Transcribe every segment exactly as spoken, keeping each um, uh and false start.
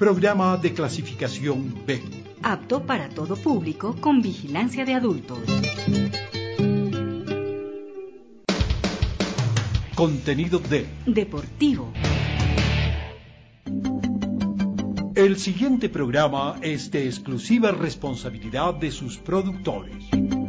programa de clasificación B. Apto para todo público con vigilancia de adultos. Contenido D. Deportivo. El siguiente programa es de exclusiva responsabilidad de sus productores.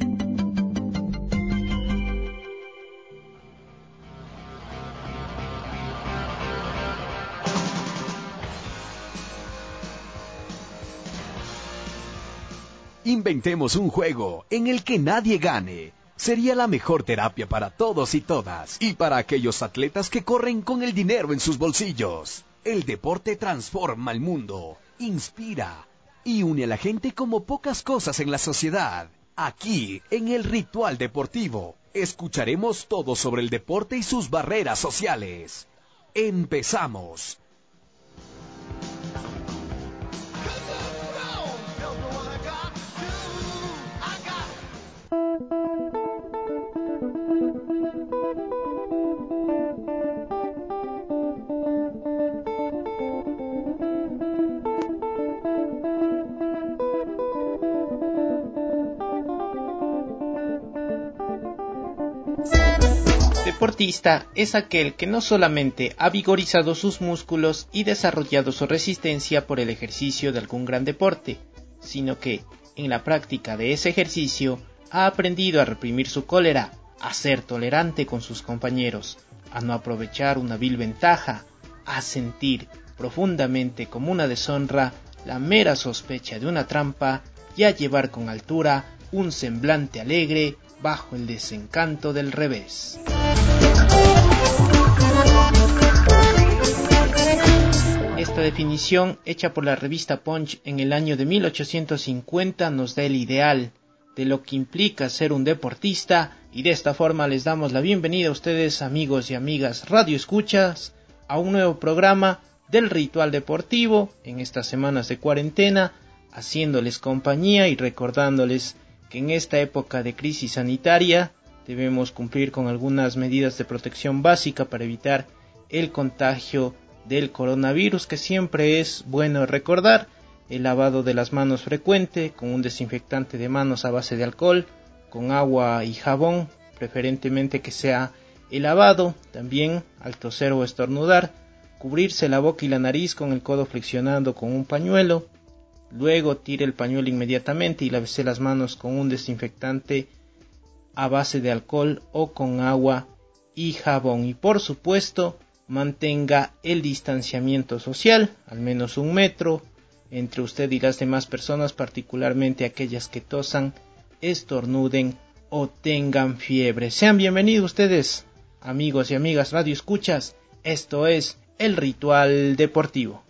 Inventemos un juego en el que nadie gane. Sería la mejor terapia para todos y todas, y para aquellos atletas que corren con el dinero en sus bolsillos. El deporte transforma el mundo, inspira y une a la gente como pocas cosas en la sociedad. Aquí, en el Ritual Deportivo, escucharemos todo sobre el deporte y sus barreras sociales. ¡Empezamos! Deportista es aquel que no solamente ha vigorizado sus músculos y desarrollado su resistencia por el ejercicio de algún gran deporte, sino que, en la práctica de ese ejercicio, ha aprendido a reprimir su cólera, a ser tolerante con sus compañeros, a no aprovechar una vil ventaja, a sentir profundamente como una deshonra la mera sospecha de una trampa y a llevar con altura un semblante alegre bajo el desencanto del revés. Esta definición, hecha por la revista Punch en el año de mil ochocientos cincuenta, nos da el ideal de lo que implica ser un deportista, y de esta forma les damos la bienvenida a ustedes, amigos y amigas Radio Escuchas, a un nuevo programa del Ritual Deportivo en estas semanas de cuarentena, haciéndoles compañía y recordándoles que en esta época de crisis sanitaria debemos cumplir con algunas medidas de protección básica para evitar el contagio del coronavirus, que siempre es bueno recordar: el lavado de las manos frecuente con un desinfectante de manos a base de alcohol, con agua y jabón, preferentemente que sea el lavado. También, al toser o estornudar, cubrirse la boca y la nariz con el codo flexionado con un pañuelo. Luego tire el pañuelo inmediatamente y lávese las manos con un desinfectante a base de alcohol o con agua y jabón. Y por supuesto, mantenga el distanciamiento social, al menos un metro, entre usted y las demás personas, particularmente aquellas que tosan, estornuden o tengan fiebre. Sean bienvenidos ustedes, amigos y amigas Radio Escuchas. Esto es el Ritual Deportivo.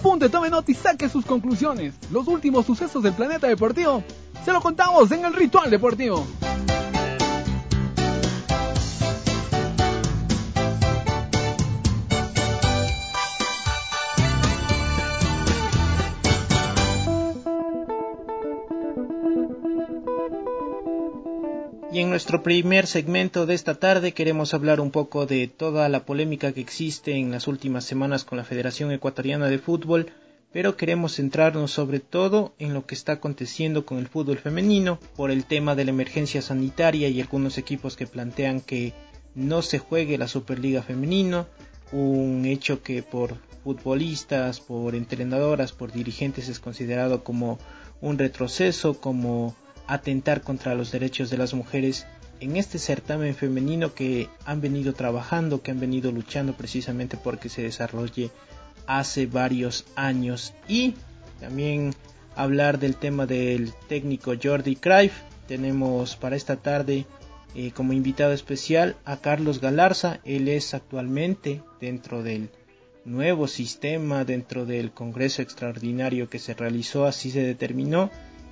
Apunte, tome nota y saque sus conclusiones. Los últimos sucesos del planeta deportivo se lo contamos en el Ritual Deportivo. Y en nuestro primer segmento de esta tarde queremos hablar un poco de toda la polémica que existe en las últimas semanas con la Federación Ecuatoriana de Fútbol, pero queremos centrarnos sobre todo en lo que está aconteciendo con el fútbol femenino por el tema de la emergencia sanitaria y algunos equipos que plantean que no se juegue la Superliga Femenino, un hecho que por futbolistas, por entrenadoras, por dirigentes es considerado como un retroceso, como atentar contra los derechos de las mujeres en este certamen femenino que han venido trabajando, que han venido luchando precisamente porque se desarrolle hace varios años. Y también hablar del tema del técnico Jordi Cruyff. Tenemos para esta tarde eh, como invitado especial a Carlos Galarza. Él es actualmente dentro del nuevo sistema, dentro del Congreso Extraordinario que se realizó, así se determinó.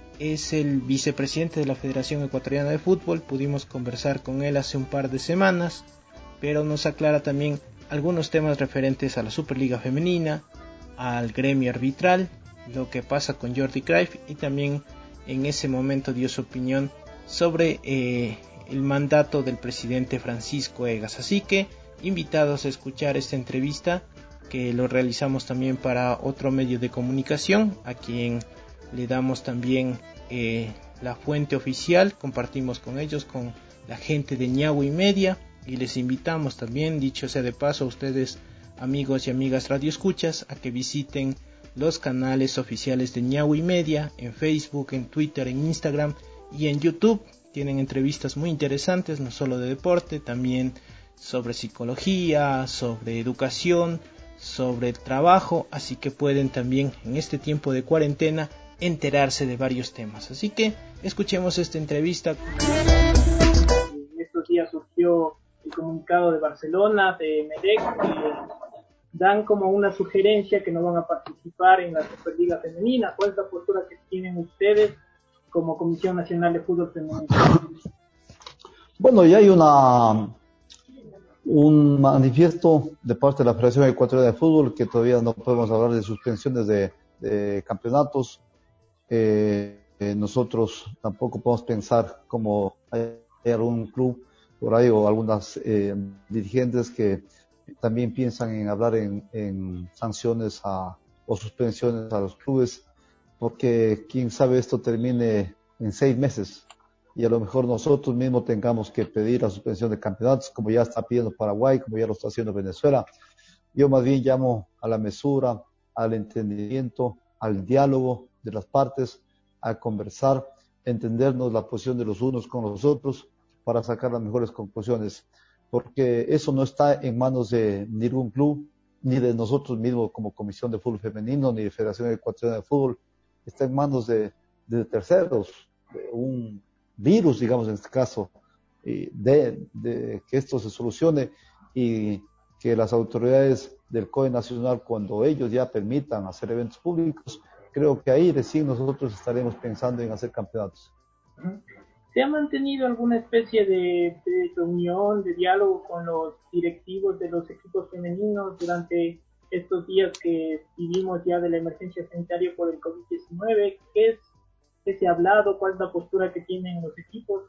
Es el vicepresidente de la Federación Ecuatoriana de Fútbol. Pudimos conversar con él hace un par de semanas, pero nos aclara también algunos temas referentes a la Superliga Femenina, al gremio arbitral, lo que pasa con Jordi Cruyff, y también en ese momento dio su opinión sobre eh, el mandato del presidente Francisco Egas. Así que invitados a escuchar esta entrevista que lo realizamos también para otro medio de comunicación, a quien le damos también eh, la fuente oficial, compartimos con ellos, con la gente de Ñahui Media, y les invitamos también, dicho sea de paso, a ustedes, amigos y amigas radioescuchas, a que visiten los canales oficiales de Ñahui Media, en Facebook, en Twitter, en Instagram y en YouTube. Tienen entrevistas muy interesantes, no solo de deporte, también sobre psicología, sobre educación, sobre el trabajo, así que pueden también en este tiempo de cuarentena enterarse de varios temas. Así que escuchemos esta entrevista. En estos días surgió el comunicado de Barcelona, de Melec, que dan como una sugerencia que no van a participar en la Superliga Femenina. ¿Cuál es la postura que tienen ustedes como Comisión Nacional de Fútbol Femenino? Bueno, ya hay una un manifiesto de parte de la Federación Ecuatoriana de Fútbol que todavía no podemos hablar de suspensiones de, de campeonatos. Eh, eh, nosotros tampoco podemos pensar como hay algún club por ahí o algunas eh, dirigentes que también piensan en hablar en, en sanciones a, o suspensiones a los clubes, porque quién sabe esto termine en seis meses y a lo mejor nosotros mismos tengamos que pedir la suspensión de campeonatos, como ya está pidiendo Paraguay, como ya lo está haciendo Venezuela. Yo más bien llamo a la mesura, al entendimiento, al diálogo de las partes, a conversar, entendernos la posición de los unos con los otros para sacar las mejores conclusiones, porque eso no está en manos de ningún club, ni de nosotros mismos como Comisión de Fútbol Femenino, ni de Federación Ecuatoriana de Fútbol, está en manos de, de terceros, de un virus, digamos en este caso, de, de que esto se solucione y que las autoridades del C O E nacional, cuando ellos ya permitan hacer eventos públicos, creo que ahí recién nosotros estaremos pensando en hacer campeonatos. ¿Se ha mantenido alguna especie de, de reunión, de diálogo con los directivos de los equipos femeninos durante estos días que vivimos ya de la emergencia sanitaria por el COVID diecinueve? ¿Qué es, qué se ha hablado? ¿Cuál es la postura que tienen los equipos?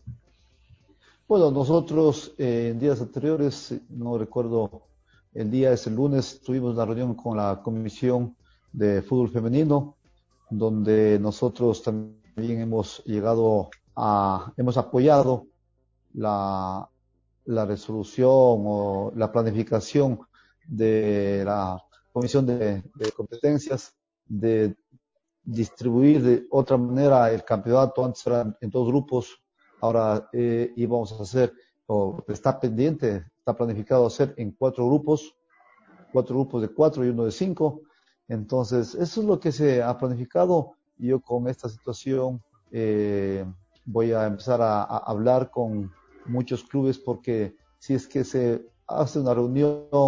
Bueno, nosotros eh, en días anteriores, no recuerdo, el día es el lunes, tuvimos una reunión con la Comisión de Fútbol Femenino, donde nosotros también hemos llegado a, hemos apoyado la, la resolución o la planificación de la Comisión de, de Competencias de distribuir de otra manera el campeonato. Antes eran en dos grupos, ahora eh, íbamos a hacer, o está pendiente, está planificado hacer en cuatro grupos, cuatro grupos de cuatro y uno de cinco. Entonces, eso es lo que se ha planificado. Yo con esta situación eh, voy a empezar a, a hablar con muchos clubes, porque si es que se hace una reunión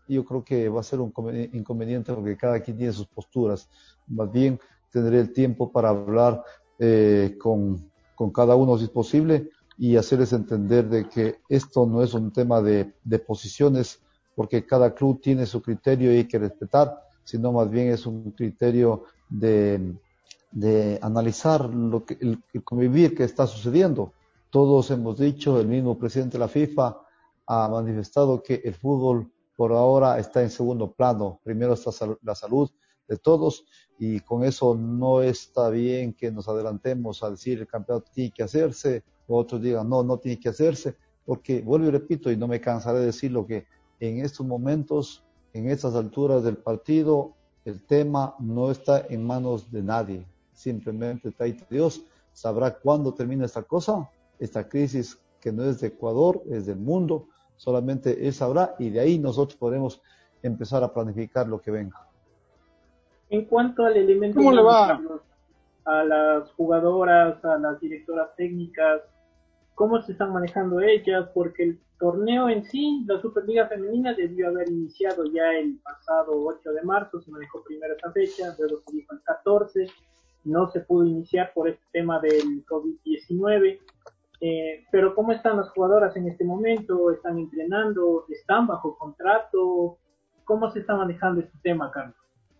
yo creo que va a ser un inconveniente porque cada quien tiene sus posturas. Más bien tendré el tiempo para hablar eh, con, con cada uno si es posible y hacerles entender de que esto no es un tema de, de posiciones, porque cada club tiene su criterio y hay que respetar, sino más bien es un criterio de, de analizar lo que, el, el convivir que está sucediendo. Todos hemos dicho, el mismo presidente de la FIFA ha manifestado que el fútbol por ahora está en segundo plano. Primero está la salud de todos y con eso no está bien que nos adelantemos a decir el campeonato tiene que hacerse, o otros digan no, no tiene que hacerse, porque vuelvo y repito y no me cansaré de decirlo que en estos momentos, en estas alturas del partido, el tema no está en manos de nadie. Simplemente Dios sabrá cuándo termina esta cosa, esta crisis que no es de Ecuador, es del mundo. Solamente Él sabrá y de ahí nosotros podremos empezar a planificar lo que venga. En cuanto al elemento ¿Cómo le va? A las jugadoras, a las directoras técnicas, ¿cómo se están manejando ellas? Porque el torneo en sí, la Superliga Femenina, debió haber iniciado ya el pasado ocho de marzo, se manejó primero esa fecha, luego se dijo el catorce, no se pudo iniciar por este tema del COVID diecinueve. Eh, pero ¿cómo están las jugadoras en este momento? ¿Están entrenando? ¿Están bajo contrato? ¿Cómo se está manejando este tema, Carlos?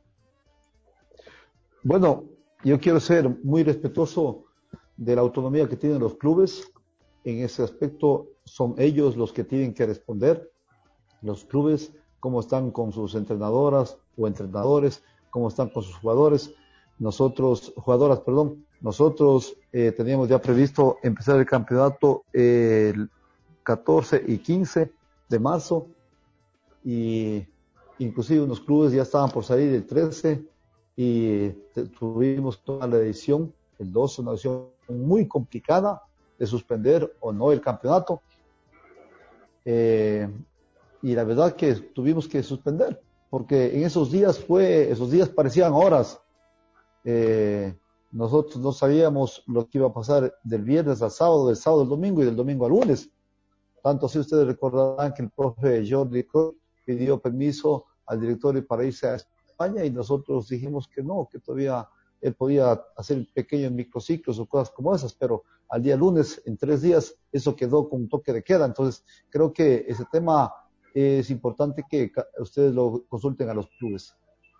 Bueno, yo quiero ser muy respetuoso de la autonomía que tienen los clubes. En ese aspecto son ellos los que tienen que responder. Los clubes, cómo están con sus entrenadoras o entrenadores, cómo están con sus jugadores. Nosotros, jugadoras, perdón, nosotros eh, teníamos ya previsto empezar el campeonato eh, el catorce y quince de marzo y inclusive unos clubes ya estaban por salir el trece y tuvimos toda la decisión, el doce, una decisión muy complicada de suspender o no el campeonato eh, y la verdad que tuvimos que suspender porque en esos días fue, esos días parecían horas. Eh, nosotros no sabíamos lo que iba a pasar del viernes al sábado, del sábado al domingo y del domingo al lunes. Tanto así ustedes recordarán que el profe Jordi Cruz pidió permiso al directorio para irse a España y nosotros dijimos que no, que todavía él podía hacer pequeños microciclos o cosas como esas, pero al día lunes, en tres días, eso quedó con un toque de queda. Entonces, creo que ese tema es importante que ustedes lo consulten a los clubes.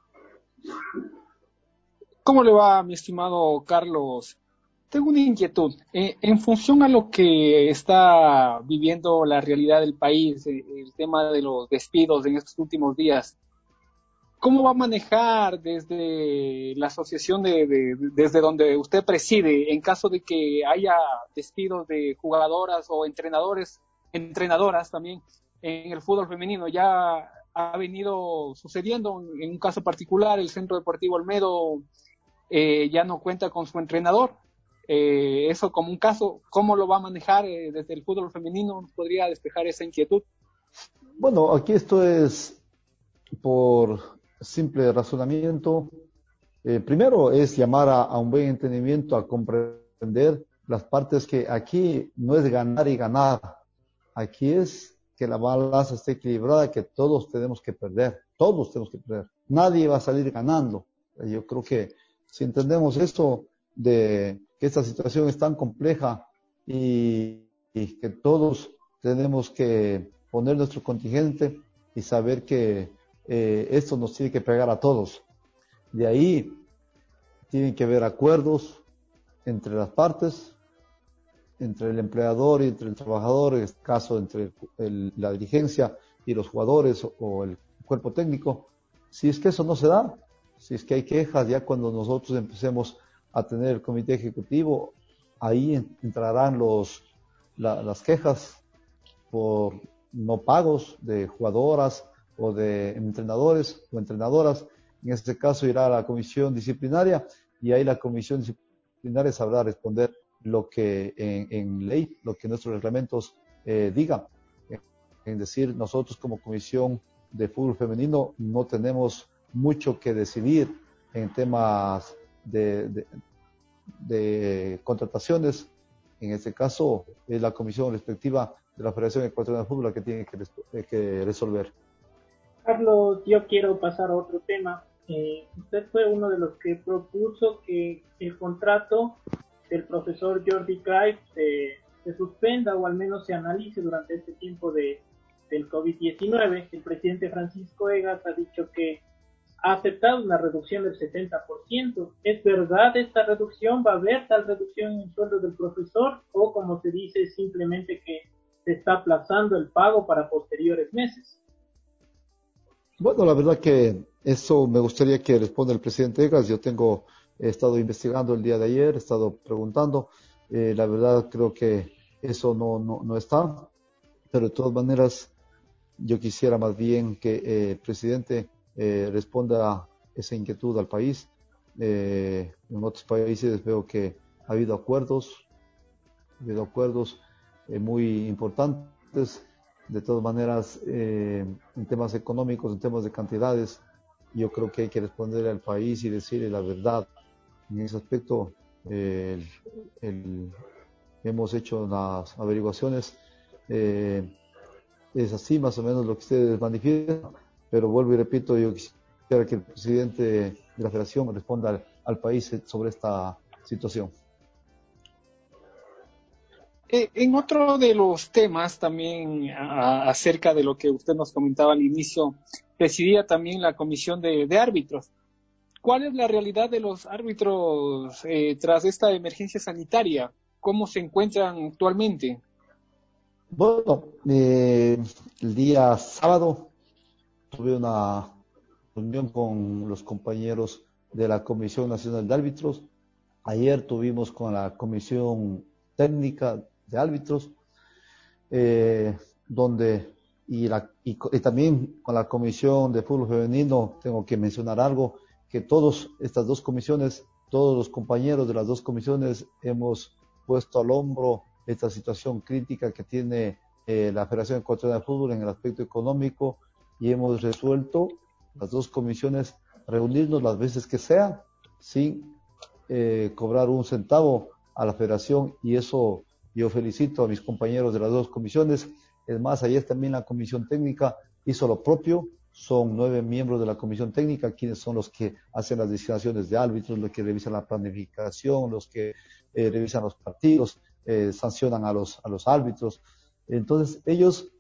¿Cómo le va, mi estimado Carlos? Tengo una inquietud. Eh, en función a lo que está viviendo la realidad del país, eh, el tema de los despidos en estos últimos días, ¿cómo va a manejar desde la asociación, de, de, desde donde usted preside, en caso de que haya despidos de jugadoras o entrenadores, entrenadoras también en el fútbol femenino? Ya ha venido sucediendo en un caso particular, el Centro Deportivo Olmedo eh, ya no cuenta con su entrenador. Eh, eso como un caso, ¿cómo lo va a manejar eh, desde el fútbol femenino? ¿Nos podría despejar esa inquietud? Bueno, aquí esto es por simple razonamiento. Eh, primero es llamar a, a un buen entendimiento, a comprender las partes que aquí no es ganar y ganar. Aquí es que la balanza esté equilibrada, que todos tenemos que perder, todos tenemos que perder. Nadie va a salir ganando. Yo creo que si entendemos esto de que esta situación es tan compleja y, y que todos tenemos que poner nuestro contingente y saber que eh, esto nos tiene que pegar a todos. De ahí tienen que haber acuerdos entre las partes, entre el empleador y entre el trabajador, en este caso entre el, la dirigencia y los jugadores o, o el cuerpo técnico. Si es que eso no se da, si es que hay quejas, ya cuando nosotros empecemos a tener el comité ejecutivo, ahí entrarán los, la, las quejas por no pagos de jugadoras o de entrenadores o entrenadoras. En este caso irá a la comisión disciplinaria y ahí la comisión disciplinaria sabrá responder lo que en, en ley, lo que nuestros reglamentos eh, digan. Es decir, nosotros como comisión de fútbol femenino no tenemos mucho que decidir en temas de, de, de contrataciones. En este caso es la comisión respectiva de la Federación Ecuatoriana de Fútbol la que tiene que, que resolver. Carlos, yo quiero pasar a otro tema. Eh, usted fue uno de los que propuso que el contrato del profesor Jordi Cruyff se, se suspenda o al menos se analice durante este tiempo de, del COVID diecinueve. El presidente Francisco Egas ha dicho que ha aceptado una reducción del setenta por ciento. ¿Es verdad esta reducción? ¿Va a haber tal reducción en el sueldo del profesor? ¿O como se dice, simplemente que se está aplazando el pago para posteriores meses? Bueno, la verdad que eso me gustaría que responda el presidente Egas. Yo tengo, he estado investigando el día de ayer, he estado preguntando. Eh, la verdad creo que eso no, no, no está, pero de todas maneras yo quisiera más bien que eh, el presidente eh, responda esa inquietud al país. Eh, en otros países veo que ha habido acuerdos, ha habido acuerdos eh, muy importantes. De todas maneras, eh, en temas económicos, en temas de cantidades, yo creo que hay que responderle al país y decirle la verdad. En ese aspecto, eh, el, el, hemos hecho las averiguaciones. Eh, es así más o menos lo que ustedes manifiestan, pero vuelvo y repito, yo quisiera que el presidente de la Federación responda al, al país sobre esta situación. Eh, en otro de los temas también a, acerca de lo que usted nos comentaba al inicio, presidía también la comisión de, de árbitros. ¿Cuál es la realidad de los árbitros eh, tras esta emergencia sanitaria? ¿Cómo se encuentran actualmente? Bueno, eh, el día sábado tuve una reunión con los compañeros de la Comisión Nacional de Árbitros. Ayer tuvimos con la Comisión Técnica de Árbitros, eh, donde y, la, y, y también con la Comisión de Fútbol Femenino, tengo que mencionar algo, que todas estas dos comisiones, todos los compañeros de las dos comisiones hemos puesto al hombro esta situación crítica que tiene eh, la Federación Ecuatoriana de Fútbol en el aspecto económico, y hemos resuelto las dos comisiones reunirnos las veces que sea sin eh, cobrar un centavo a la federación, y eso yo felicito a mis compañeros de las dos comisiones. Es más, ayer también la comisión técnica hizo lo propio. Son nueve miembros de la comisión técnica, quienes son los que hacen las designaciones de árbitros, los que revisan la planificación, los que eh, revisan los partidos, eh, sancionan a los, a los árbitros. Entonces, ellos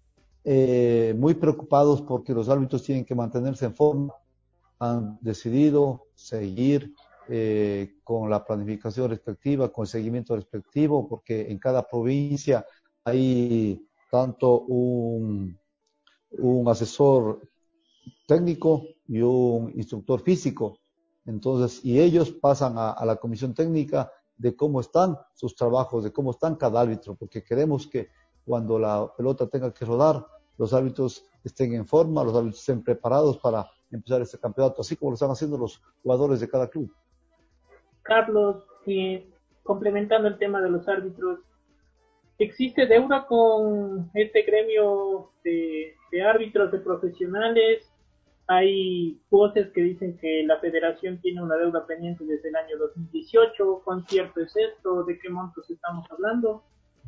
eh, muy preocupados porque los árbitros tienen que mantenerse en forma, han decidido seguir eh, con la planificación respectiva, con el seguimiento respectivo, porque en cada provincia hay tanto un, un asesor técnico y un instructor físico. Entonces, y ellos pasan a, a la comisión técnica de cómo están sus trabajos, de cómo están cada árbitro, porque queremos que cuando la pelota tenga que rodar, los árbitros estén en forma, los árbitros estén preparados para empezar este campeonato, así como lo están haciendo los jugadores de cada club. Carlos, eh, complementando el tema de los árbitros, ¿existe deuda con este gremio de, de árbitros, de profesionales? Hay voces que dicen que la federación tiene una deuda pendiente desde el año dos mil dieciocho. ¿Cuán cierto es esto? ¿De qué montos estamos hablando?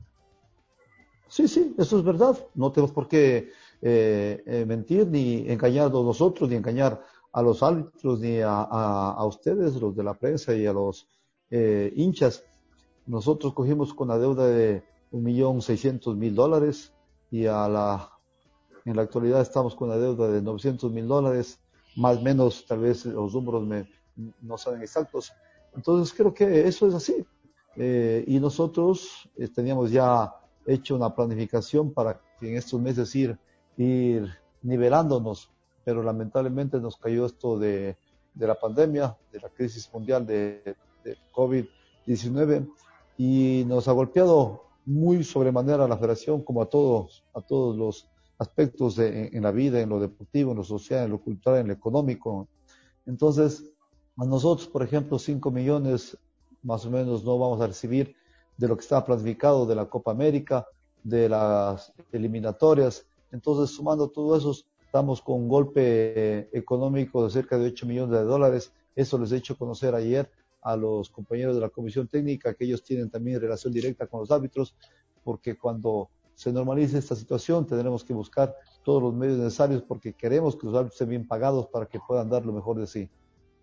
Sí, sí, eso es verdad. No tenemos por qué eh, eh, mentir, ni engañarnos nosotros, ni engañar a los árbitros, ni a, a, a ustedes, los de la prensa, y a los eh, hinchas. Nosotros cogimos con la deuda de un millón seiscientos mil dólares, y a la, en la actualidad estamos con la deuda de novecientos mil dólares, más o menos, tal vez los números me, no saben exactos. Entonces creo que eso es así. Eh, y nosotros eh, teníamos ya hecho una planificación para que en estos meses ir, ir nivelándonos, pero lamentablemente nos cayó esto de, de la pandemia, de la crisis mundial de, de COVID diecinueve, y nos ha golpeado muy sobremanera a la federación, como a todos, a todos los aspectos de, en la vida, en lo deportivo, en lo social, en lo cultural, en lo económico. Entonces, a nosotros, por ejemplo, cinco millones más o menos no vamos a recibir de lo que estaba planificado de la Copa América, de las eliminatorias. Entonces, sumando todo eso, estamos con un golpe económico de cerca de ocho millones de dólares. Eso les he hecho conocer ayer a los compañeros de la Comisión Técnica, que ellos tienen también relación directa con los árbitros, porque cuando se normalice esta situación tendremos que buscar todos los medios necesarios porque queremos que los árbitros estén bien pagados para que puedan dar lo mejor de sí.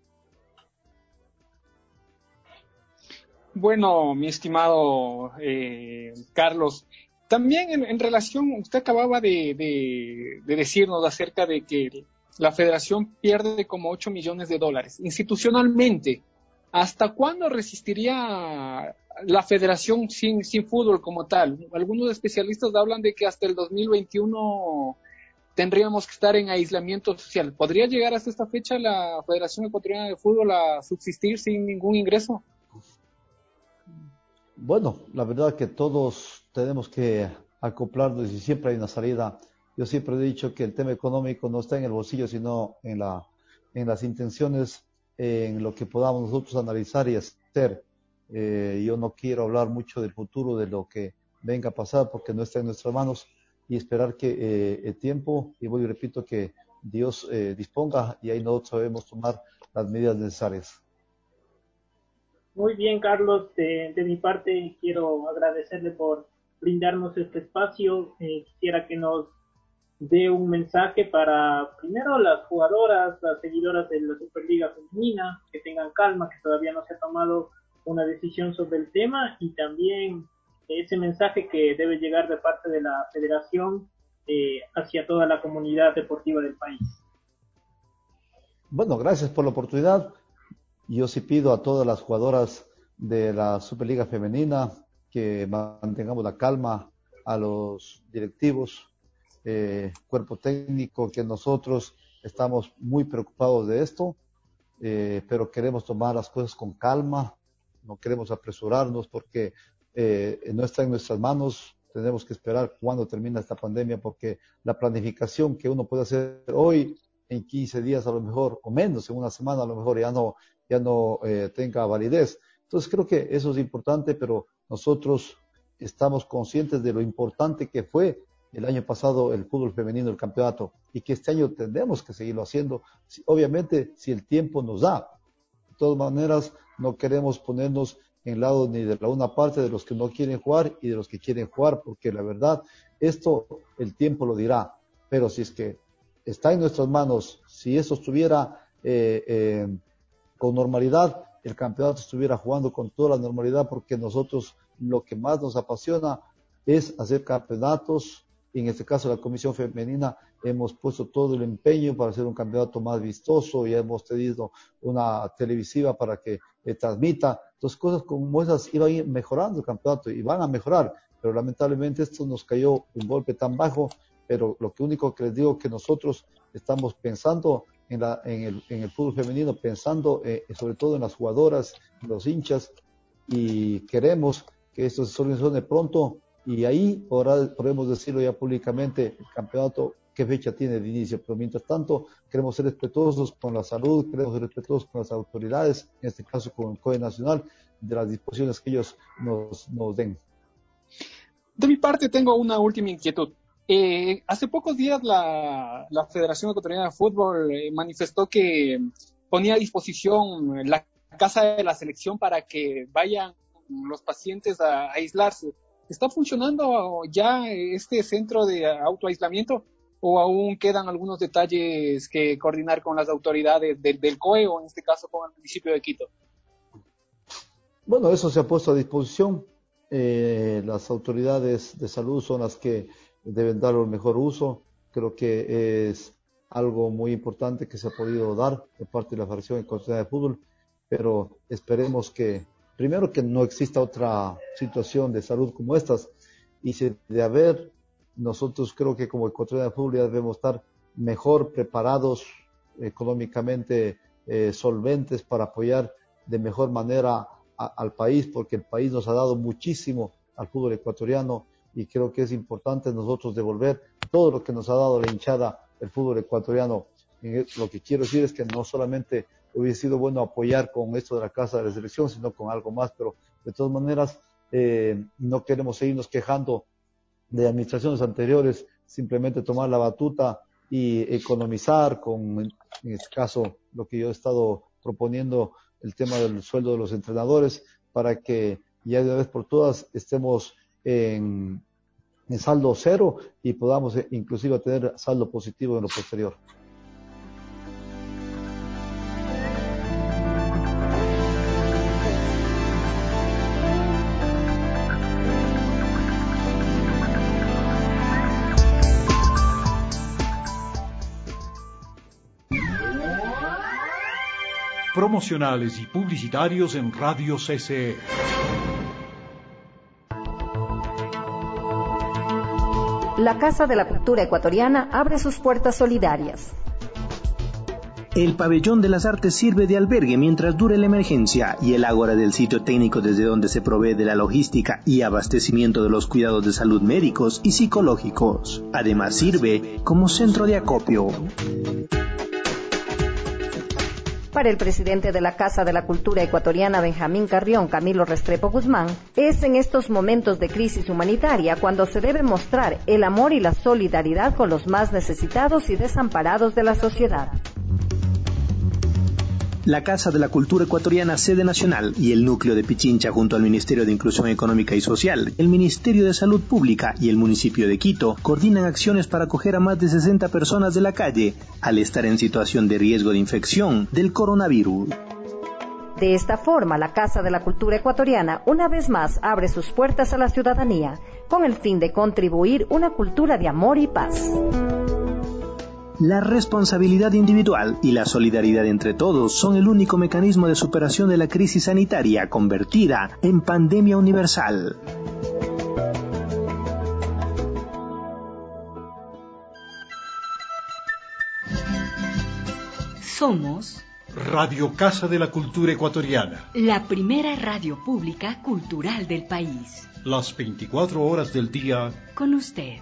Bueno, mi estimado eh, Carlos, también en, en relación, usted acababa de, de, de decirnos acerca de que la federación pierde como ocho millones de dólares. Institucionalmente, ¿hasta cuándo resistiría la federación sin, sin fútbol como tal? Algunos especialistas hablan de que hasta el dos mil veintiuno tendríamos que estar en aislamiento social. ¿Podría llegar hasta esta fecha la Federación Ecuatoriana de Fútbol a subsistir sin ningún ingreso? Bueno, la verdad que todos tenemos que acoplarnos y siempre hay una salida. Yo siempre he dicho que el tema económico no está en el bolsillo, sino en la, en las intenciones, en lo que podamos nosotros analizar y hacer. Eh, yo no quiero hablar mucho del futuro, de lo que venga a pasar, porque no está en nuestras manos, y esperar que eh, el tiempo, y voy y repito, que Dios eh, disponga, y ahí nosotros sabemos tomar las medidas necesarias. Muy bien, Carlos, de, de mi parte quiero agradecerle por brindarnos este espacio. Eh, quisiera que nos dé un mensaje para, primero, las jugadoras, las seguidoras de la Superliga Femenina, que tengan calma, que todavía no se ha tomado una decisión sobre el tema, y también ese mensaje que debe llegar de parte de la federación eh, hacia toda la comunidad deportiva del país. Bueno, gracias por la oportunidad. Yo sí pido a todas las jugadoras de la Superliga Femenina que mantengamos la calma, a los directivos, eh, cuerpo técnico, que nosotros estamos muy preocupados de esto, eh, pero queremos tomar las cosas con calma, no queremos apresurarnos porque eh, no está en nuestras manos. Tenemos que esperar cuándo termina esta pandemia, porque la planificación que uno puede hacer hoy, en quince días a lo mejor, o menos, en una semana a lo mejor ya no, ya no eh, tenga validez. Entonces creo que eso es importante, pero nosotros estamos conscientes de lo importante que fue el año pasado el fútbol femenino, el campeonato, y que este año tendremos que seguirlo haciendo, si, obviamente si el tiempo nos da. De todas maneras, no queremos ponernos en lado ni de la una parte de los que no quieren jugar y de los que quieren jugar, porque la verdad, esto el tiempo lo dirá, pero si es que está en nuestras manos, si eso estuviera eh, eh, con normalidad, el campeonato estuviera jugando con toda la normalidad, porque nosotros lo que más nos apasiona es hacer campeonatos, y en este caso la Comisión Femenina hemos puesto todo el empeño para hacer un campeonato más vistoso, y hemos tenido una televisiva para que eh, transmita. Entonces cosas como esas iban a ir mejorando el campeonato y van a mejorar, pero lamentablemente esto nos cayó un golpe tan bajo. Pero lo que único que les digo es que nosotros estamos pensando en, la, en, el, en el fútbol femenino, pensando eh, sobre todo en las jugadoras, en los hinchas, y queremos que esto se solucione pronto, y ahí podrá, podemos decirlo ya públicamente el campeonato qué fecha tiene de inicio. Pero mientras tanto queremos ser respetuosos con la salud, queremos ser respetuosos con las autoridades, en este caso con el C O E Nacional, de las disposiciones que ellos nos, nos den. De mi parte tengo una última inquietud. Eh, hace pocos días la, la Federación Ecuatoriana de Fútbol eh, manifestó que ponía a disposición la casa de la selección para que vayan los pacientes a, a aislarse. ¿Está funcionando ya este centro de autoaislamiento o aún quedan algunos detalles que coordinar con las autoridades del, del C O E, o en este caso con el municipio de Quito? Bueno, eso se ha puesto a disposición. Eh, las autoridades de salud son las que deben dar el mejor uso. Creo que es algo muy importante que se ha podido dar de parte de la Federación Ecuatoriana de Fútbol, pero esperemos que, primero, que no exista otra situación de salud como estas, y si de haber, nosotros creo que como Ecuatoriana de Fútbol ya debemos estar mejor preparados económicamente, eh, solventes, para apoyar de mejor manera a, al país, porque el país nos ha dado muchísimo al fútbol ecuatoriano, y creo que es importante nosotros devolver todo lo que nos ha dado la hinchada el fútbol ecuatoriano. Y lo que quiero decir es que no solamente hubiese sido bueno apoyar con esto de la casa de la selección, sino con algo más, pero de todas maneras eh, no queremos seguirnos quejando de administraciones anteriores, simplemente tomar la batuta y economizar con, en este caso, lo que yo he estado proponiendo, el tema del sueldo de los entrenadores, para que ya de una vez por todas estemos en, en saldo cero y podamos eh, inclusive tener saldo positivo en lo posterior. Promocionales y publicitarios en Radio C C E. La Casa de la Cultura Ecuatoriana abre sus puertas solidarias. El Pabellón de las Artes sirve de albergue mientras dure la emergencia y el ágora del sitio técnico desde donde se provee de la logística y abastecimiento de los cuidados de salud médicos y psicológicos. Además sirve como centro de acopio. Para el presidente de la Casa de la Cultura Ecuatoriana, Benjamín Carrión Camilo Restrepo Guzmán, es en estos momentos de crisis humanitaria cuando se debe mostrar el amor y la solidaridad con los más necesitados y desamparados de la sociedad. La Casa de la Cultura Ecuatoriana, sede nacional, y el núcleo de Pichincha junto al Ministerio de Inclusión Económica y Social, el Ministerio de Salud Pública y el municipio de Quito coordinan acciones para acoger a más de sesenta personas de la calle al estar en situación de riesgo de infección del coronavirus. De esta forma, la Casa de la Cultura Ecuatoriana una vez más abre sus puertas a la ciudadanía con el fin de contribuir una cultura de amor y paz. La responsabilidad individual y la solidaridad entre todos son el único mecanismo de superación de la crisis sanitaria convertida en pandemia universal. Somos Radio Casa de la Cultura Ecuatoriana, la primera radio pública cultural del país. las veinticuatro horas del día Con usted.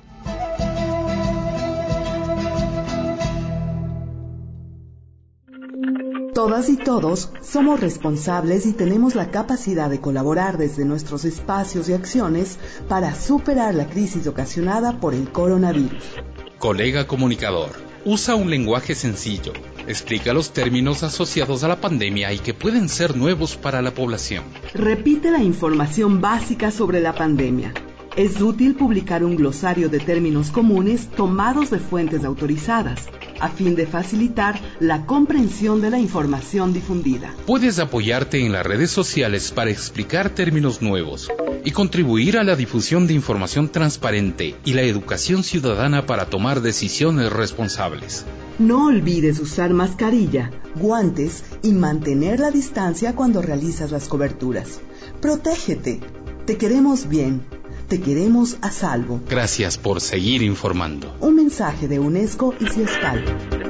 Todas y todos somos responsables y tenemos la capacidad de colaborar desde nuestros espacios y acciones para superar la crisis ocasionada por el coronavirus. Colega comunicador, usa un lenguaje sencillo. Explica los términos asociados a la pandemia y que pueden ser nuevos para la población. Repite la información básica sobre la pandemia. Es útil publicar un glosario de términos comunes tomados de fuentes autorizadas, a fin de facilitar la comprensión de la información difundida. Puedes apoyarte en las redes sociales para explicar términos nuevos y contribuir a la difusión de información transparente y la educación ciudadana para tomar decisiones responsables. No olvides usar mascarilla, guantes y mantener la distancia cuando realizas las coberturas. Protégete. Te queremos bien. Te queremos a salvo. Gracias por seguir informando. Un mensaje de UNESCO y Ciespal.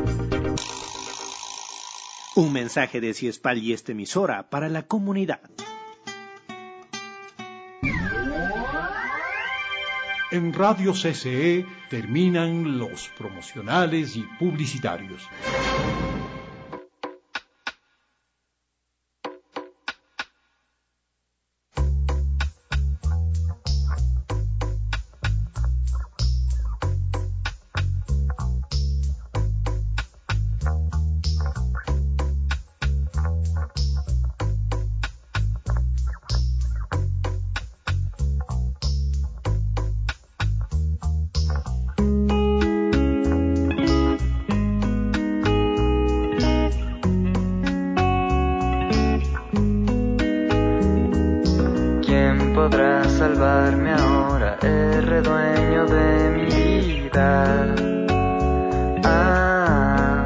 Un mensaje de Ciespal y esta emisora para la comunidad. En Radio C C E terminan los promocionales y publicitarios. podrá salvarme ahora, R dueño de mi vida. Ah,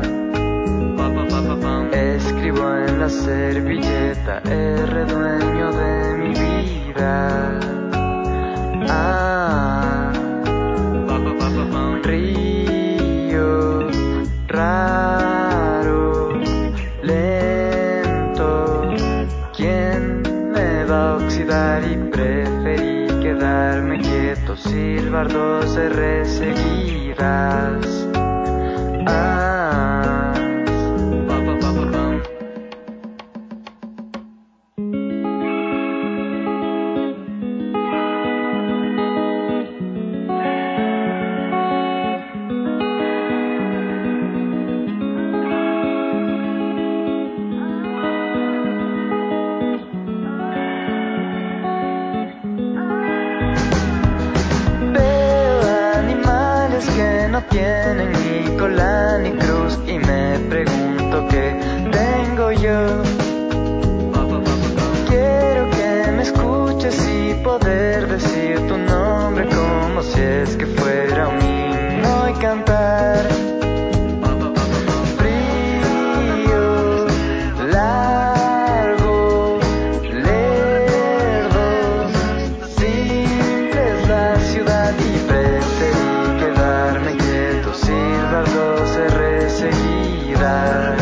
escribo en la servilleta, R dueño de mi vida. Ah, río raro, lento, ¿quién me va a oxidar? Y preferí quedarme quieto, silbar dos R seguidas. Ah, pa, pa, pa, pa, pa. tienen ni cola ni cruz y me pregunto qué tengo yo. Quiero que me escuches y poder decir tu nombre como si es que fuera un himno y cantar. Frío, largo, lerdo, simple es la ciudad y preferí quedarme quieto, silbar dos R seguidas.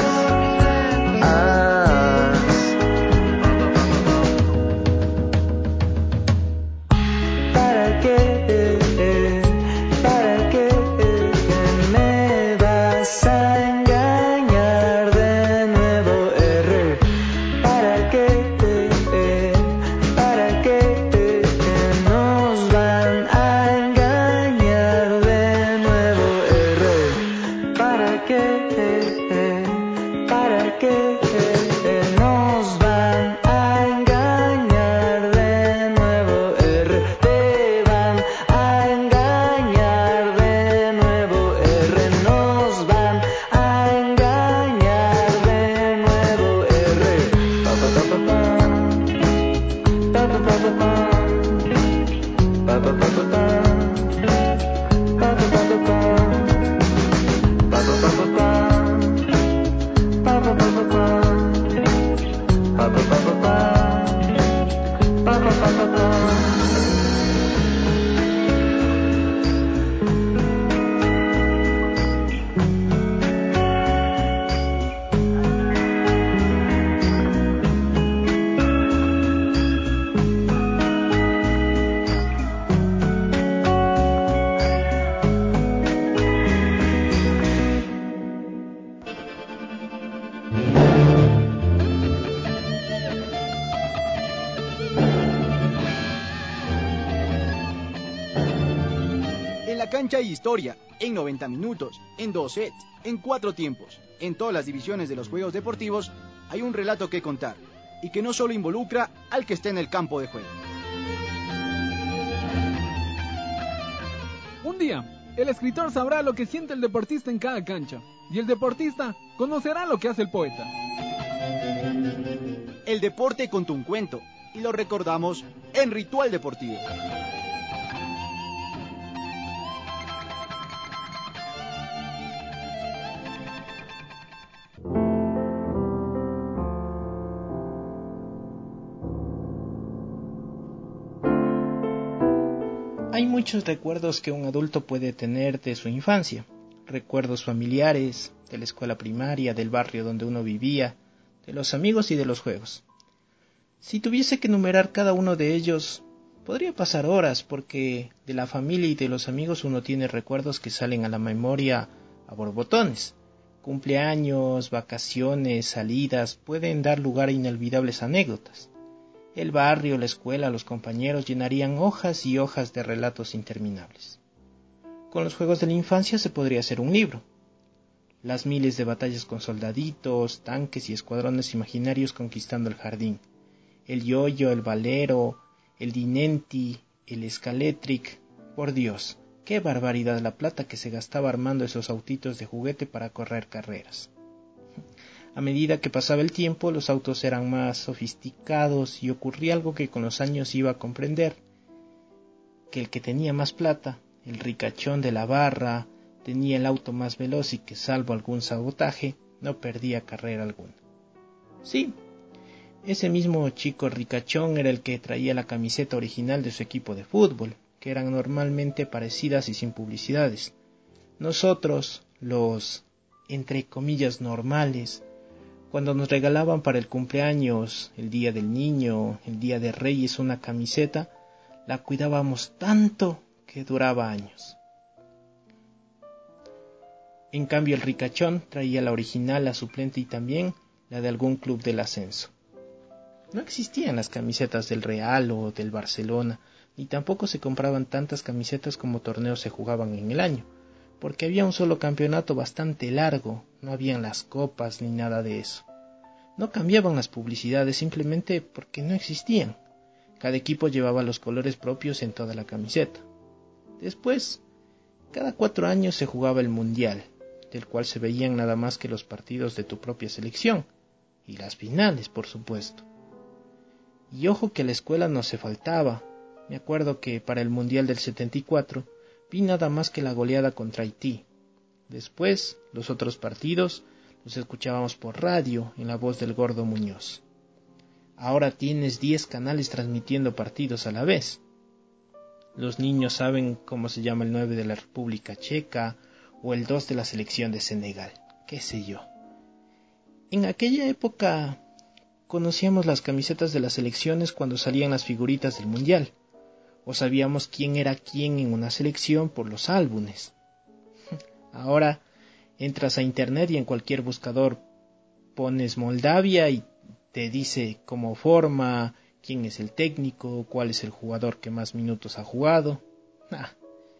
Cancha y historia, en noventa minutos, en dos sets, en cuatro tiempos. En todas las divisiones de los juegos deportivos hay un relato que contar, y que no solo involucra al que esté en el campo de juego. Un día, el escritor sabrá lo que siente el deportista en cada cancha, y el deportista conocerá lo que hace el poeta. El deporte contó un cuento, y lo recordamos en Ritual Deportivo. Hay muchos recuerdos que un adulto puede tener de su infancia. Recuerdos familiares, de la escuela primaria, del barrio donde uno vivía, de los amigos y de los juegos. Si tuviese que enumerar cada uno de ellos, podría pasar horas, porque de la familia y de los amigos uno tiene recuerdos que salen a la memoria a borbotones. Cumpleaños, vacaciones, salidas pueden dar lugar a inolvidables anécdotas. El barrio, la escuela, los compañeros llenarían hojas y hojas de relatos interminables. Con los juegos de la infancia se podría hacer un libro. Las miles de batallas con soldaditos, tanques y escuadrones imaginarios conquistando el jardín. El yoyo, el valero, el dinenti, el escaletric. Por Dios, qué barbaridad la plata que se gastaba armando esos autitos de juguete para correr carreras. A medida que pasaba el tiempo, los autos eran más sofisticados y ocurría algo que con los años iba a comprender, que el que tenía más plata, el ricachón de la barra, tenía el auto más veloz y que, salvo algún sabotaje, no perdía carrera alguna. Sí, ese mismo chico ricachón era el que traía la camiseta original de su equipo de fútbol, que eran normalmente parecidas y sin publicidades. Nosotros, los, entre comillas, normales, cuando nos regalaban para el cumpleaños, el día del niño, el día de Reyes una camiseta, la cuidábamos tanto que duraba años. En cambio el ricachón traía la original, la suplente y también la de algún club del ascenso. No existían las camisetas del Real o del Barcelona, ni tampoco se compraban tantas camisetas como torneos se jugaban en el año, porque había un solo campeonato bastante largo, no habían las copas ni nada de eso. No cambiaban las publicidades simplemente porque no existían. Cada equipo llevaba los colores propios en toda la camiseta. Después, Cada cuatro años se jugaba el Mundial, del cual se veían nada más que los partidos de tu propia selección, y las finales, por supuesto. Y ojo que a la escuela no se faltaba. Me acuerdo que para el Mundial del setenta y cuatro vi nada más que la goleada contra Haití. Después, los otros partidos los escuchábamos por radio en la voz del Gordo Muñoz. Ahora tienes diez canales transmitiendo partidos a la vez. Los niños saben cómo se llama el nueve de la República Checa o el dos de la selección de Senegal, qué sé yo. En aquella época conocíamos las camisetas de las selecciones cuando salían las figuritas del Mundial, o sabíamos quién era quién en una selección por los álbumes. Ahora entras a internet y en cualquier buscador pones Moldavia y te dice cómo forma, quién es el técnico, cuál es el jugador que más minutos ha jugado. Ah.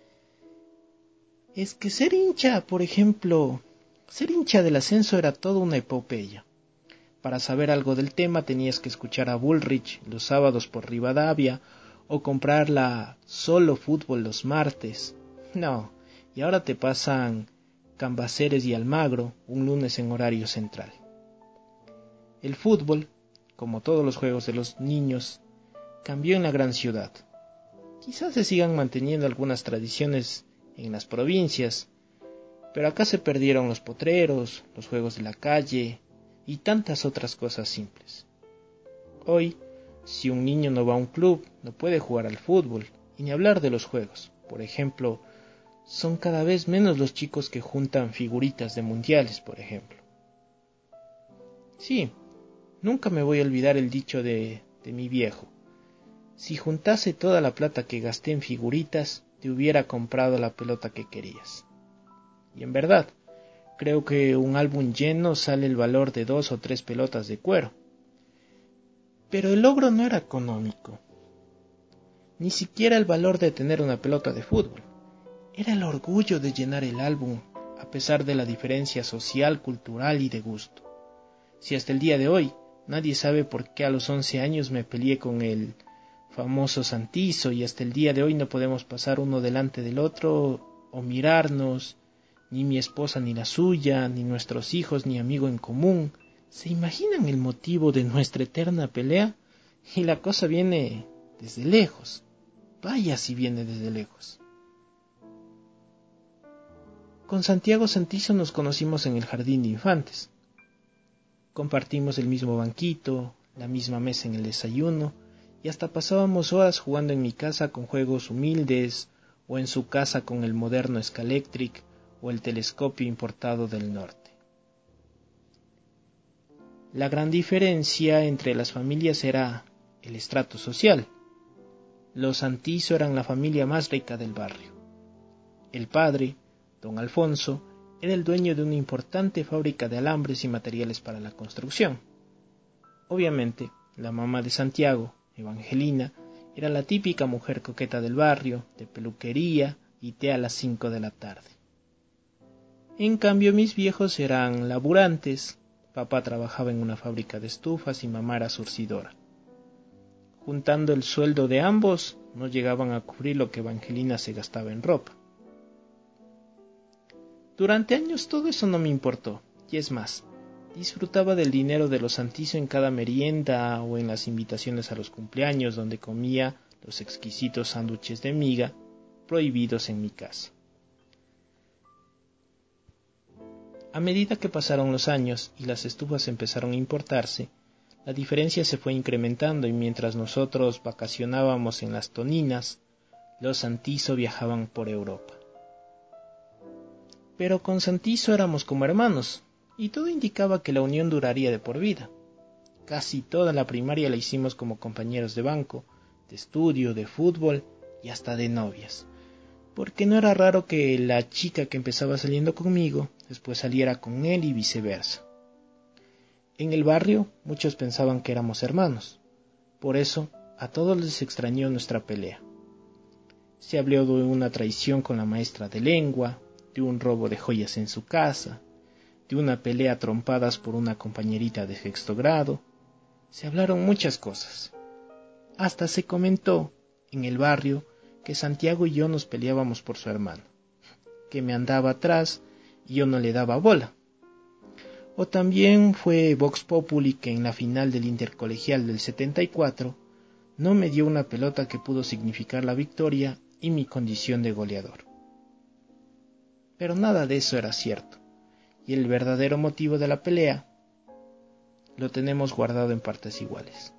Es que ser hincha, por ejemplo, ser hincha del ascenso era toda una epopeya. Para saber algo del tema tenías que escuchar a Bullrich los sábados por Rivadavia o comprar la Solo Fútbol los martes. No, y ahora te pasan Cambaceres y Almagro un lunes en horario central. El fútbol, como todos los juegos de los niños, cambió en la gran ciudad. Quizás se sigan manteniendo algunas tradiciones en las provincias, pero acá se perdieron los potreros, los juegos de la calle y tantas otras cosas simples. Hoy, si un niño no va a un club, no puede jugar al fútbol, y ni hablar de los juegos. Por ejemplo, son cada vez menos los chicos que juntan figuritas de mundiales, por ejemplo. Sí, nunca me voy a olvidar el dicho de, de mi viejo. Si juntase toda la plata que gasté en figuritas, te hubiera comprado la pelota que querías. Y en verdad, creo que un álbum lleno sale el valor de dos o tres pelotas de cuero. Pero el logro no era económico. Ni siquiera el valor de tener una pelota de fútbol. Era el orgullo de llenar el álbum, a pesar de la diferencia social, cultural y de gusto. Si hasta el día de hoy nadie sabe por qué a los once años me peleé con el famoso Santizo y hasta el día de hoy no podemos pasar uno delante del otro o mirarnos, ni mi esposa ni la suya, ni nuestros hijos ni amigo en común. ¿Se imaginan el motivo de nuestra eterna pelea? Y la cosa viene desde lejos. Vaya si viene desde lejos. Con Santiago Santizo nos conocimos en el jardín de infantes. Compartimos el mismo banquito, la misma mesa en el desayuno, y hasta pasábamos horas jugando en mi casa con juegos humildes, o en su casa con el moderno Scalectric o el telescopio importado del norte. La gran diferencia entre las familias era el estrato social. Los Santizo eran la familia más rica del barrio. El padre, don Alfonso, era el dueño de una importante fábrica de alambres y materiales para la construcción. Obviamente, la mamá de Santiago, Evangelina, era la típica mujer coqueta del barrio, de peluquería y té a las cinco de la tarde. En cambio, mis viejos eran laburantes. Papá trabajaba en una fábrica de estufas y mamá era surcidora. Juntando el sueldo de ambos, no llegaban a cubrir lo que Evangelina se gastaba en ropa. Durante años todo eso no me importó, y es más, disfrutaba del dinero de los Santizo en cada merienda o en las invitaciones a los cumpleaños donde comía los exquisitos sándwiches de miga prohibidos en mi casa. A medida que pasaron los años y las estufas empezaron a importarse, la diferencia se fue incrementando y mientras nosotros vacacionábamos en las Toninas, los Santizo viajaban por Europa. Pero con Santizo éramos como hermanos, y todo indicaba que la unión duraría de por vida. Casi toda la primaria la hicimos como compañeros de banco, de estudio, de fútbol y hasta de novias, porque no era raro que la chica que empezaba saliendo conmigo después saliera con él y viceversa. En el barrio muchos pensaban que éramos hermanos, por eso a todos les extrañó nuestra pelea. Se habló de una traición con la maestra de lengua, de un robo de joyas en su casa, de una pelea a trompadas por una compañerita de sexto grado. Se hablaron muchas cosas. Hasta se comentó en el barrio que Santiago y yo nos peleábamos por su hermano. que me andaba atrás y yo no le daba bola. O también fue Vox Populi que en la final del Intercolegial del setenta y cuatro no me dio una pelota que pudo significar la victoria y mi condición de goleador. Pero nada de eso era cierto, y el verdadero motivo de la pelea lo tenemos guardado en partes iguales.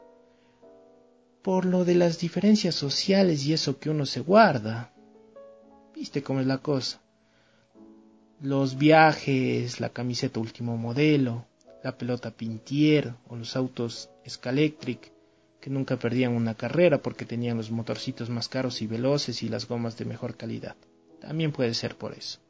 Por lo de las diferencias sociales y eso que uno se guarda, viste cómo es la cosa. Los viajes, la camiseta último modelo, la pelota Pintier o los autos Scalectric, que nunca perdían una carrera porque tenían los motorcitos más caros y veloces y las gomas de mejor calidad. También puede ser por eso.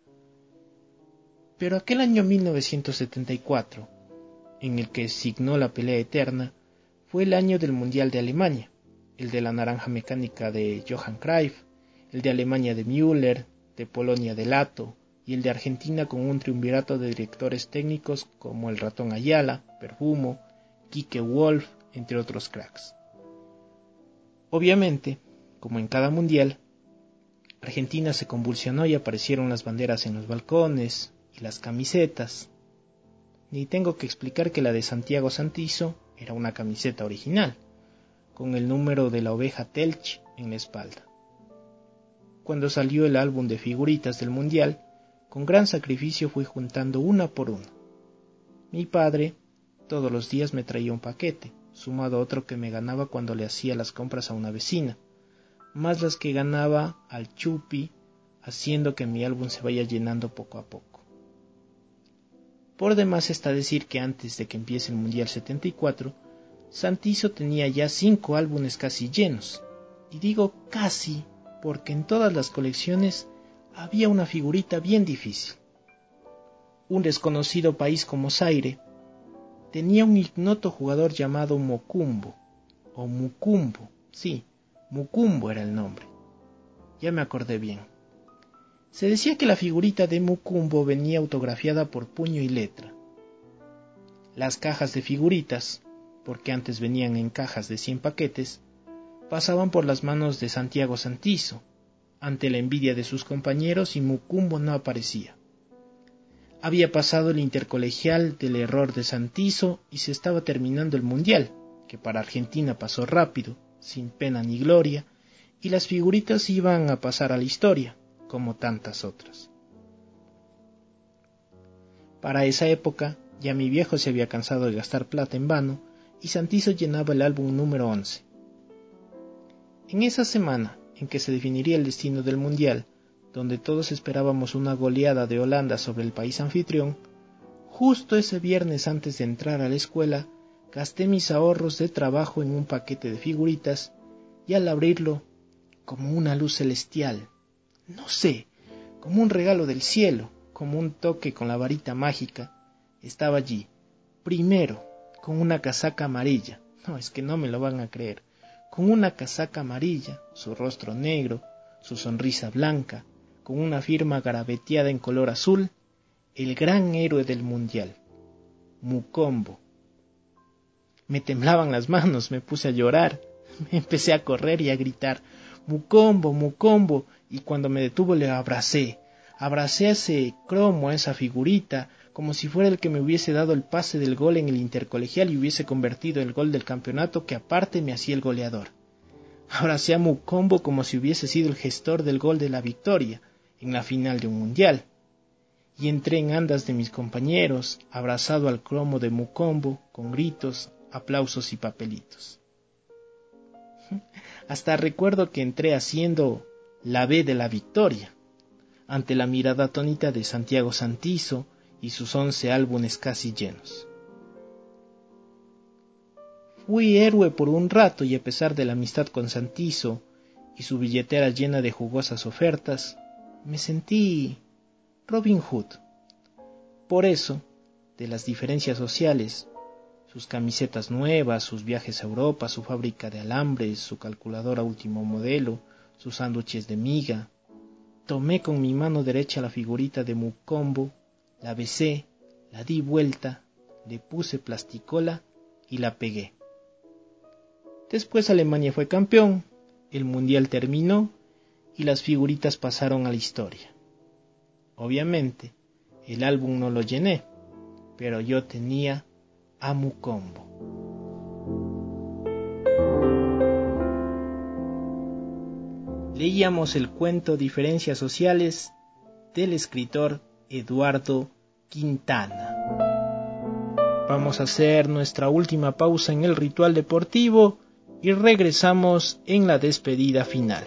Pero aquel año mil novecientos setenta y cuatro, en el que signó la pelea eterna, fue el año del Mundial de Alemania, el de la naranja mecánica de Johan Cruyff, el de Alemania de Müller, de Polonia de Lato, y el de Argentina con un triunvirato de directores técnicos como el Ratón Ayala, Perfumo, Quique Wolf, entre otros cracks. Obviamente, como en cada mundial, Argentina se convulsionó y aparecieron las banderas en los balcones y las camisetas. Ni tengo que explicar que la de Santiago Santizo era una camiseta original, con el número de la oveja Telch en la espalda. Cuando salió el álbum de figuritas del mundial, con gran sacrificio fui juntando una por una. Mi padre todos los días me traía un paquete, sumado a otro que me ganaba cuando le hacía las compras a una vecina, más las que ganaba al chupi, haciendo que mi álbum se vaya llenando poco a poco. Por demás está decir que antes de que empiece el Mundial setenta y cuatro, Santizo tenía ya cinco álbumes casi llenos, y digo casi porque en todas las colecciones había una figurita bien difícil. Un desconocido país como Zaire tenía un ignoto jugador llamado Mocumbo, o Mucumbo, sí, Mucumbo era el nombre. Ya me acordé bien. Se decía que la figurita de Mucumbo venía autografiada por puño y letra. Las cajas de figuritas, porque antes venían en cajas de cien paquetes, pasaban por las manos de Santiago Santizo, ante la envidia de sus compañeros, y Mucumbo no aparecía. Había pasado el intercolegial del error de Santizo y se estaba terminando el mundial, que para Argentina pasó rápido, sin pena ni gloria, y las figuritas iban a pasar a la historia, como tantas otras. Para esa época, ya mi viejo se había cansado de gastar plata en vano, y Santizo llenaba el álbum número once. En esa semana en que se definiría el destino del mundial, donde todos esperábamos una goleada de Holanda sobre el país anfitrión, justo ese viernes antes de entrar a la escuela, gasté mis ahorros de trabajo en un paquete de figuritas, y al abrirlo, como una luz celestial, no sé, como un regalo del cielo, como un toque con la varita mágica, estaba allí, primero, con una casaca amarilla, no, es que no me lo van a creer, con una casaca amarilla, su rostro negro, su sonrisa blanca, con una firma garabeteada en color azul, el gran héroe del mundial, Mucombo. Me temblaban las manos, me puse a llorar, me empecé a correr y a gritar, Mucombo, Mucombo, y cuando me detuvo le abracé, abracé a ese cromo, a esa figurita, como si fuera el que me hubiese dado el pase del gol en el intercolegial y hubiese convertido el gol del campeonato que aparte me hacía el goleador. Abracé a Mucombo como si hubiese sido el gestor del gol de la victoria en la final de un mundial. Y entré en andas de mis compañeros, abrazado al cromo de Mucombo, con gritos, aplausos y papelitos. Hasta recuerdo que entré haciendo la B de la victoria, ante la mirada atónita de Santiago Santizo y sus once álbumes casi llenos. Fui héroe por un rato y a pesar de la amistad con Santizo y su billetera llena de jugosas ofertas, me sentí Robin Hood. Por eso, de las diferencias sociales, sus camisetas nuevas, sus viajes a Europa, su fábrica de alambres, su calculadora último modelo, sus sándwiches de miga, tomé con mi mano derecha la figurita de Mucombo, la besé, la di vuelta, le puse plasticola y la pegué. Después Alemania fue campeón, el mundial terminó y las figuritas pasaron a la historia. Obviamente, el álbum no lo llené, pero yo tenía a Mukombo. Leíamos el cuento Diferencias Sociales del escritor Eduardo Quintana. Vamos a hacer nuestra última pausa en el ritual deportivo y regresamos en la despedida final.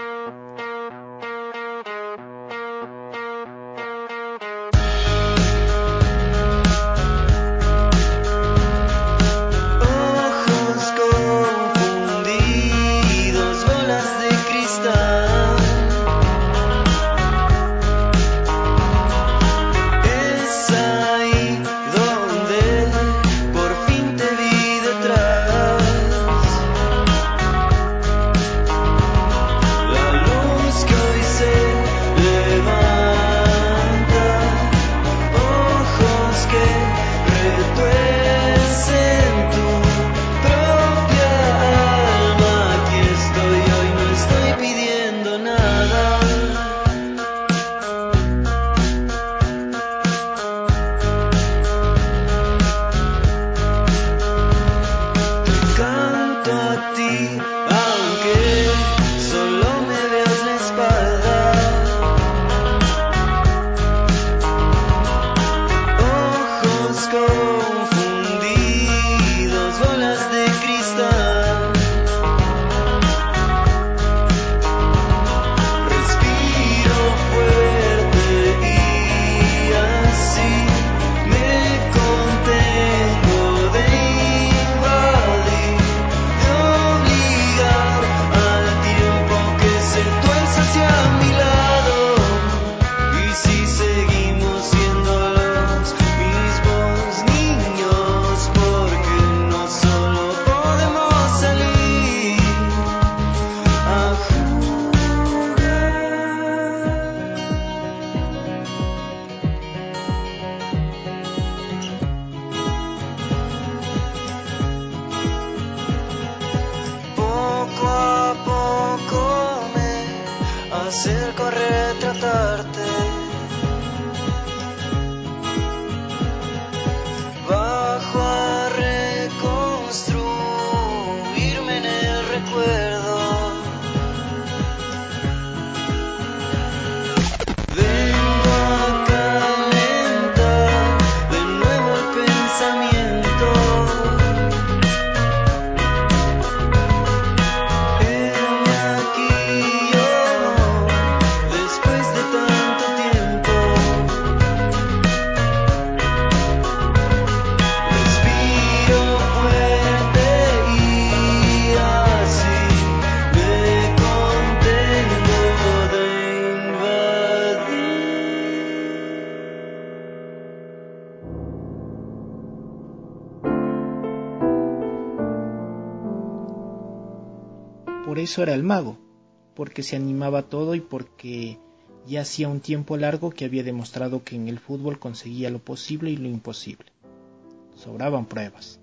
Por eso era el mago, porque se animaba a todo y porque ya hacía un tiempo largo que había demostrado que en el fútbol conseguía lo posible y lo imposible. Sobraban pruebas.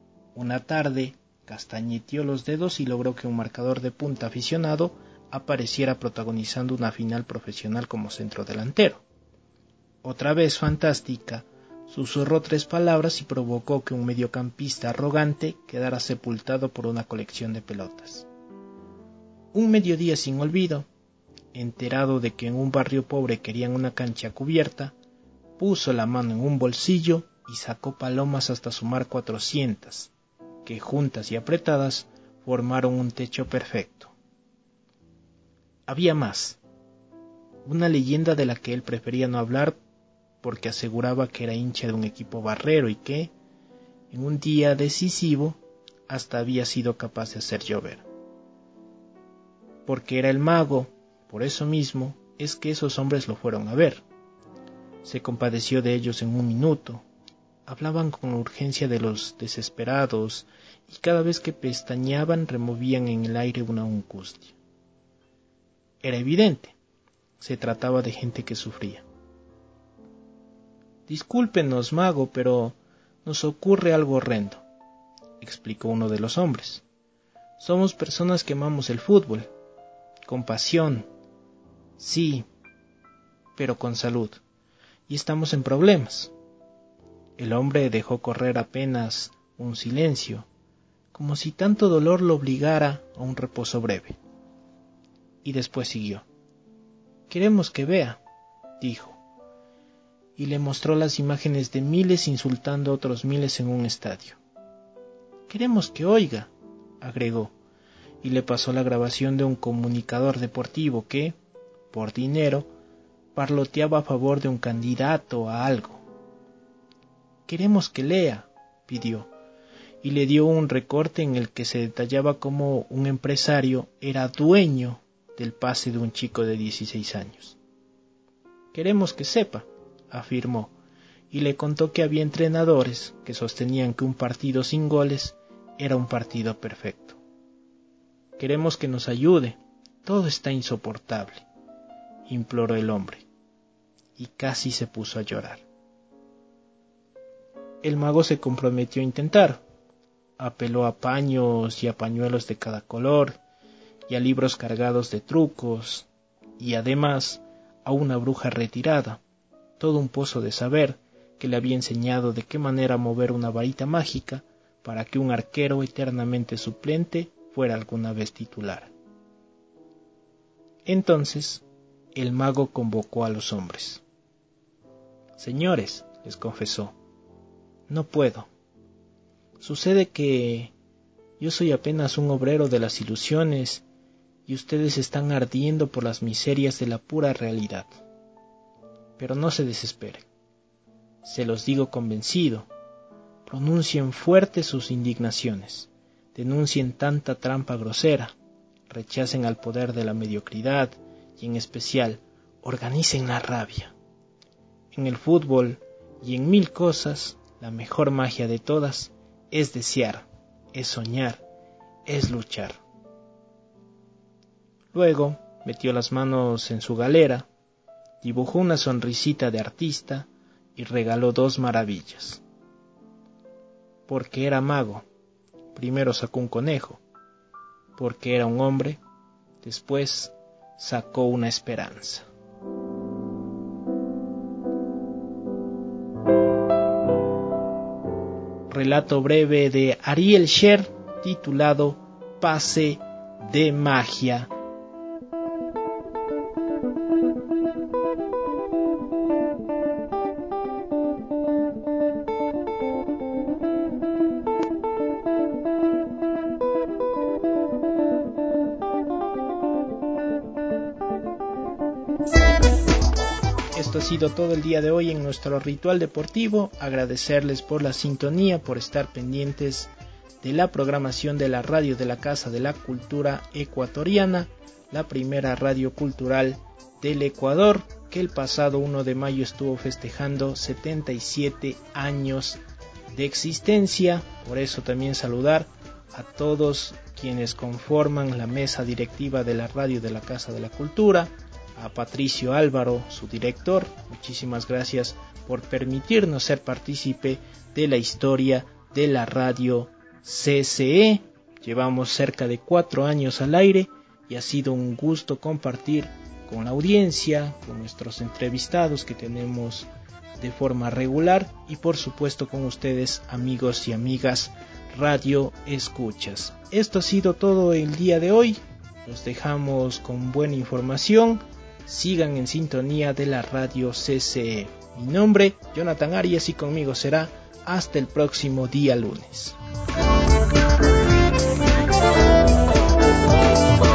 Una tarde, castañeteó los dedos y logró que un marcador de punta aficionado apareciera protagonizando una final profesional como centrodelantero. Otra vez fantástica, susurró tres palabras y provocó que un mediocampista arrogante quedara sepultado por una colección de pelotas. Un mediodía sin olvido, enterado de que en un barrio pobre querían una cancha cubierta, puso la mano en un bolsillo y sacó palomas hasta sumar cuatrocientas, que juntas y apretadas formaron un techo perfecto. Había más, una leyenda de la que él prefería no hablar porque aseguraba que era hincha de un equipo barrero y que, en un día decisivo, hasta había sido capaz de hacer llover. Porque era el mago, por eso mismo es que esos hombres lo fueron a ver. Se compadeció de ellos en un minuto, hablaban con urgencia de los desesperados y cada vez que pestañeaban removían en el aire una angustia. Era evidente, se trataba de gente que sufría. Discúlpenos, mago, pero nos ocurre algo horrendo, explicó uno de los hombres. Somos personas que amamos el fútbol, con pasión, sí, pero con salud, y estamos en problemas. El hombre dejó correr apenas un silencio, como si tanto dolor lo obligara a un reposo breve. Y después siguió. Queremos que vea, dijo, y le mostró las imágenes de miles insultando a otros miles en un estadio. Queremos que oiga, agregó, y le pasó la grabación de un comunicador deportivo que, por dinero, parloteaba a favor de un candidato a algo. Queremos que lea, pidió, y le dio un recorte en el que se detallaba cómo un empresario era dueño del pase de un chico de dieciséis años. Queremos que sepa, afirmó, y le contó que había entrenadores que sostenían que un partido sin goles era un partido perfecto. Queremos que nos ayude, todo está insoportable, imploró el hombre, y casi se puso a llorar. El mago se comprometió a intentar, apeló a paños y a pañuelos de cada color, y a libros cargados de trucos, y además a una bruja retirada, todo un pozo de saber que le había enseñado de qué manera mover una varita mágica para que un arquero eternamente suplente fuera alguna vez titular. Entonces, el mago convocó a los hombres. Señores, les confesó, no puedo. Sucede que yo soy apenas un obrero de las ilusiones y ustedes están ardiendo por las miserias de la pura realidad. Pero no se desesperen. Se los digo convencido. Pronuncien fuerte sus indignaciones. Denuncien tanta trampa grosera. Rechacen al poder de la mediocridad y en especial organicen la rabia. En el fútbol y en mil cosas, la mejor magia de todas es desear, es soñar, es luchar. Luego metió las manos en su galera, dibujó una sonrisita de artista y regaló dos maravillas. Porque era mago, primero sacó un conejo. Porque era un hombre, después sacó una esperanza. Relato breve de Ariel Sher titulado Pase de Magia. Esto ha sido todo el día de hoy en nuestro ritual deportivo. Agradecerles por la sintonía, por estar pendientes de la programación de la radio de la Casa de la Cultura Ecuatoriana, la primera radio cultural del Ecuador, que el pasado uno de mayo estuvo festejando setenta y siete años de existencia. Por eso también saludar a todos quienes conforman la mesa directiva de la radio de la Casa de la Cultura, a Patricio Álvaro, su director. Muchísimas gracias por permitirnos ser partícipe de la historia de la radio C C E. Llevamos cerca de cuatro años al aire y ha sido un gusto compartir con la audiencia, con nuestros entrevistados que tenemos de forma regular y por supuesto con ustedes, amigos y amigas radio escuchas. Esto ha sido todo el día de hoy. Los dejamos con buena información. Sigan en sintonía de la radio C C E. Mi nombre, Jonathan Arias, y conmigo será hasta el próximo día lunes.